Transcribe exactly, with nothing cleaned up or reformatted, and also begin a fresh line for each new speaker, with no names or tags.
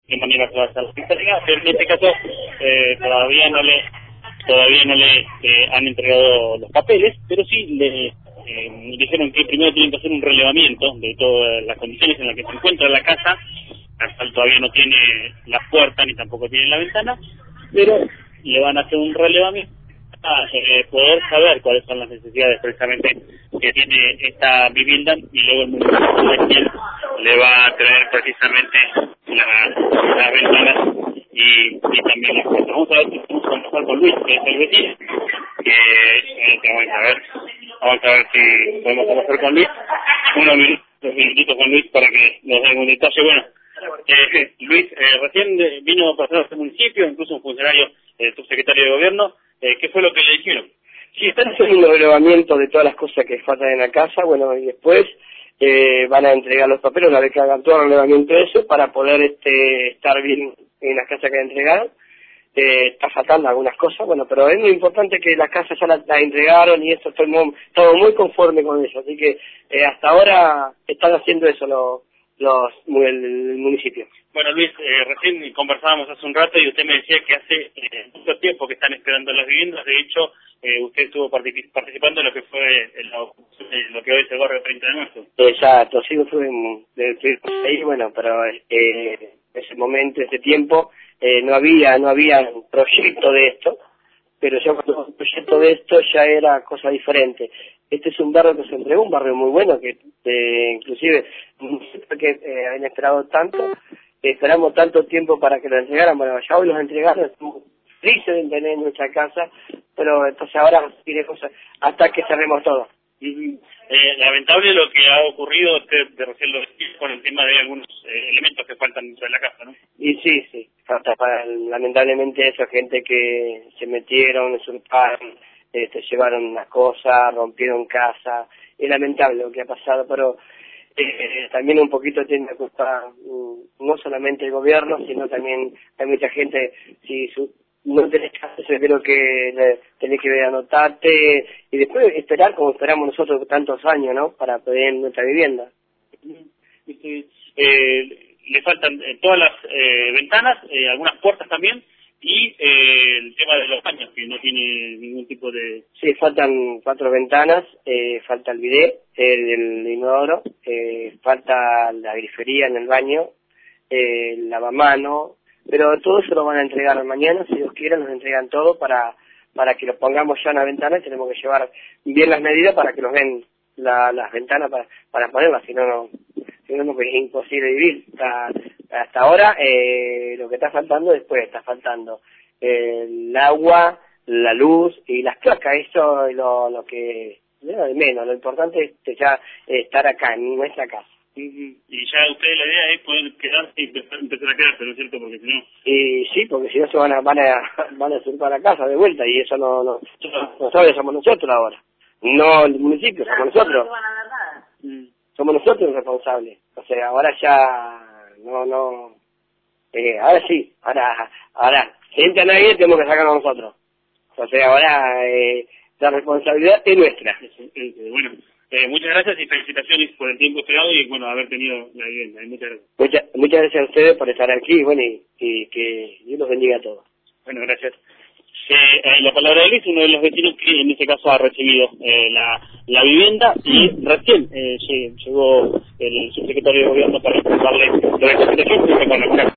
qué manera se va a hacer la entrega, pero en este caso eh, todavía no le todavía no le eh, han entregado los papeles, pero sí le eh, dijeron que primero tienen que hacer un relevamiento de todas las condiciones en las que se encuentra la casa. Hasta todavía no tiene la puerta ni tampoco tiene la ventana, pero le van a hacer un relevamiento para eh, poder saber cuáles son las necesidades precisamente que tiene esta vivienda, y luego el municipio de quien le va a traer precisamente la, las ventanas y, y también las puertas. Vamos a ver si podemos conversar con Luis, que es el vecino, que eh, vamos a ver, vamos a ver si podemos conversar con Luis, unos minutos, dos minutitos con Luis para que nos dé un detalle. Bueno, eh, Luis, eh, recién vino a pasar a este municipio, incluso un funcionario, eh, tu secretario de gobierno. Eh, ¿Qué fue lo que le dijeron?
Sí, están haciendo un relevamiento de todas las cosas que faltan en la casa, bueno, y después eh, van a entregar los papeles una vez que hagan todo el relevamiento de eso para poder este, estar bien en las casas que entregaron. Eh, está faltando algunas cosas, bueno, pero es muy importante que las casas ya las la entregaron y eso, estoy muy, todo muy conforme con eso, así que eh, hasta ahora están haciendo eso los, los el, el municipio.
Bueno, Luis, eh, recién conversábamos hace un rato y usted me decía que hace eh, mucho tiempo que están esperando las viviendas. De hecho, eh, usted estuvo particip participando en lo que fue el, lo que hoy es el barrio treinta de marzo.
Exacto, sí, estuve ahí, bueno, pero eh, en ese momento, ese tiempo, eh, no había no había un proyecto de esto, pero ya cuando un proyecto de esto ya era cosa diferente. Este es un barrio que se entregó, un barrio muy bueno, que eh, inclusive, que eh, habían esperado tanto, esperamos tanto tiempo para que lo entregaran, bueno, ya hoy los entregaron, estamos felices de tener en nuestra casa, pero entonces ahora tiene cosas hasta que cerremos todo.
Uh-huh. eh, lamentable lo que ha ocurrido, usted de recién lo decía, con el tema de algunos eh, elementos que faltan dentro de la casa, ¿no?
Y sí, sí, falta para, lamentablemente eso, gente que se metieron, usurparon, este, llevaron las cosas, rompieron casa, es lamentable lo que ha pasado, pero Eh, también un poquito tiene la culpa mm, no solamente el gobierno, sino también hay mucha gente. Si su, no tenés casa, yo creo que le, tenés que anotarte y después esperar como esperamos nosotros tantos años, ¿no? Para poder nuestra vivienda.
Eh, le faltan eh, todas las eh, ventanas, eh, algunas puertas también, y eh, el tema de los baños, que no tiene ningún tipo de...
Sí, faltan cuatro ventanas, eh, falta el bidet, el, el inodoro, eh, falta la grifería en el baño, eh, el lavamano, pero todo eso lo van a entregar mañana, si Dios quiere, nos entregan todo para para que lo pongamos ya en la ventana. Tenemos que llevar bien las medidas para que nos den la, las ventanas para, para ponerlas, si no, no, si no, no es imposible vivir. Hasta, hasta ahora, eh, lo que está faltando después, está faltando eh, el agua, la luz y las placas. Eso es lo, lo que, lo de menos. Lo importante es ya estar acá, en nuestra casa.
Y ya usted, la idea es poder quedarse y empezar, empezar a quedarse, ¿no es cierto? Porque si no...
Y sí, porque si no se van a van a, van a subir para la casa de vuelta, y eso no, no, nosotros somos nosotros ahora. No el municipio, somos nosotros.
No van a dar nada.
Somos nosotros los responsables. O sea, ahora ya no, no, eh, ahora sí, ahora, ahora, si entra nadie, tenemos que sacarlo nosotros. O sea, ahora eh, la responsabilidad es nuestra.
Bueno, eh, muchas gracias y felicitaciones por el tiempo esperado y, bueno, haber tenido la vivienda. Muchas gracias.
Muchas, muchas gracias a ustedes por estar aquí, bueno, y, y que Dios los bendiga a todos.
Bueno, gracias. Eh, eh, la palabra de Luis, uno de los vecinos que en este caso ha recibido eh, la, la vivienda, y recién eh, llegó el subsecretario de gobierno para informarle sobre la situación con la